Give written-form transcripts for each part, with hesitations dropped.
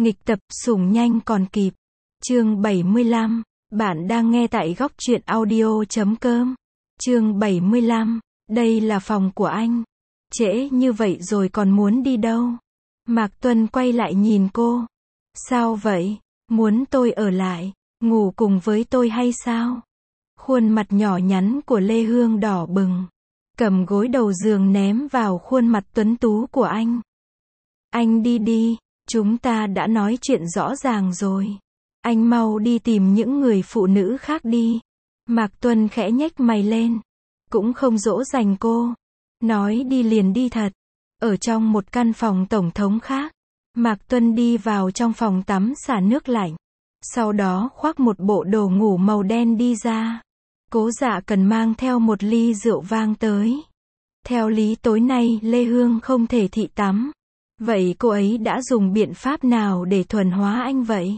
Nghịch tập, sủng nhanh còn kịp. Chương 75. Bạn đang nghe tại góc truyện audio.com. Chương 75. Đây là phòng của anh. Trễ như vậy rồi còn muốn đi đâu? Mạc Tuân quay lại nhìn cô. Sao vậy? Muốn tôi ở lại, ngủ cùng với tôi hay sao? Khuôn mặt nhỏ nhắn của Lê Hương đỏ bừng. Cầm gối đầu giường ném vào khuôn mặt tuấn tú của anh. Anh đi đi, chúng ta đã nói chuyện rõ ràng rồi. Anh mau đi tìm những người phụ nữ khác đi. Mạc Tuân khẽ nhếch mày lên. Cũng không dỗ dành cô. Nói đi liền đi thật. Ở trong một căn phòng tổng thống khác, Mạc Tuân đi vào trong phòng tắm xả nước lạnh. Sau đó khoác một bộ đồ ngủ màu đen đi ra. Cố Dạ Cần mang theo một ly rượu vang tới. Theo lý tối nay Lê Hương không thể thị tắm. Vậy cô ấy đã dùng biện pháp nào để thuần hóa anh vậy?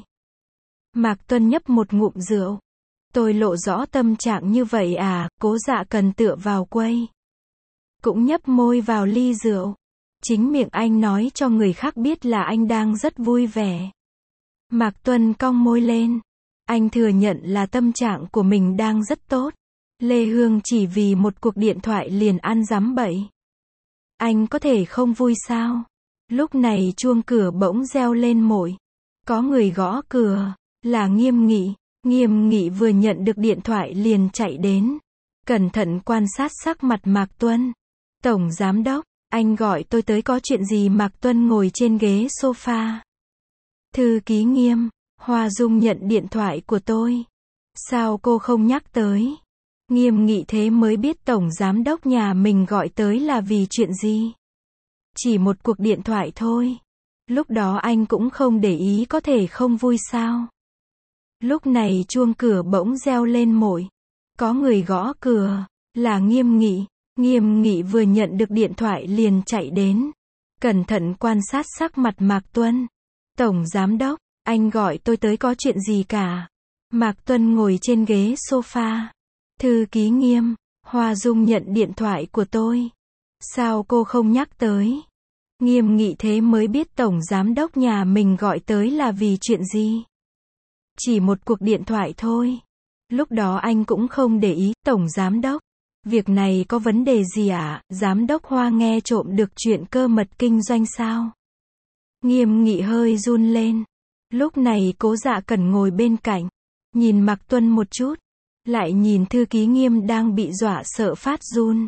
Mạc Tuân nhấp một ngụm rượu. Tôi lộ rõ tâm trạng như vậy à? Cố Dạ Cần tựa vào quầy. Cũng nhấp môi vào ly rượu. Chính miệng anh nói cho người khác biết là anh đang rất vui vẻ. Mạc Tuân cong môi lên. Anh thừa nhận là tâm trạng của mình đang rất tốt. Lê Hương chỉ vì một cuộc điện thoại liền ăn dắm bậy. Anh có thể không vui sao? Lúc này chuông cửa bỗng reo lên mội. Có người gõ cửa. Là Nghiêm Nghị. Nghiêm Nghị vừa nhận được điện thoại liền chạy đến. Cẩn thận quan sát sắc mặt Mạc Tuân. Tổng Giám đốc, anh gọi tôi tới có chuyện gì? Mạc Tuân ngồi trên ghế sofa. Thư ký Nghiêm, Hoa Dung nhận điện thoại của tôi. Sao cô không nhắc tới? Nghiêm Nghị thế mới biết Tổng Giám đốc nhà mình gọi tới là vì chuyện gì. Chỉ một cuộc điện thoại thôi. Lúc đó anh cũng không để ý, có thể không vui sao? Lúc này chuông cửa bỗng reo lên mội. Có người gõ cửa. Là Nghiêm Nghị. Nghiêm Nghị vừa nhận được điện thoại liền chạy đến. Cẩn thận quan sát sắc mặt Mạc Tuân. Tổng Giám đốc, anh gọi tôi tới có chuyện gì cả? Mạc Tuân ngồi trên ghế sofa. Thư ký Nghiêm, Hoa Dung nhận điện thoại của tôi. Sao cô không nhắc tới? Nghiêm Nghị thế mới biết Tổng Giám đốc nhà mình gọi tới là vì chuyện gì. Chỉ một cuộc điện thoại thôi. Lúc đó anh cũng không để ý. Tổng Giám đốc, việc này có vấn đề gì ạ? Giám đốc Hoa nghe trộm được chuyện cơ mật kinh doanh sao? Nghiêm Nghị hơi run lên. Lúc này Cố Dạ Cần ngồi bên cạnh. Nhìn Mạc Tuân một chút. Lại nhìn thư ký Nghiêm đang bị dọa sợ phát run.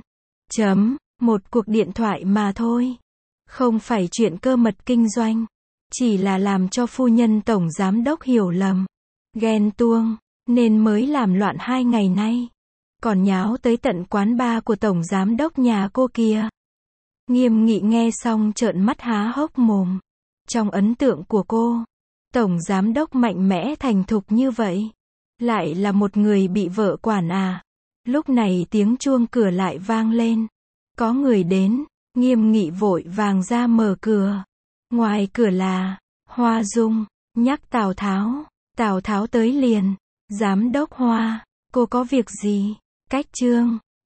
Một cuộc điện thoại mà thôi. Không phải chuyện cơ mật kinh doanh. Chỉ là làm cho phu nhân Tổng Giám đốc hiểu lầm. Ghen tuông. Nên mới làm loạn 2 ngày nay. Còn nháo tới tận quán bar của Tổng Giám đốc nhà cô kia. Nghiêm Nghị nghe xong trợn mắt há hốc mồm. Trong ấn tượng của cô, Tổng Giám đốc mạnh mẽ thành thục như vậy. Lại là một người bị vợ quản à? Lúc này tiếng chuông cửa lại vang lên. Có người đến. Nghiêm Nghị vội vàng ra mở cửa. Ngoài cửa là Hoa Dung. Nhắc Tào Tháo. Tào Tháo tới liền. Giám đốc Hoa, cô có việc gì? Cách chương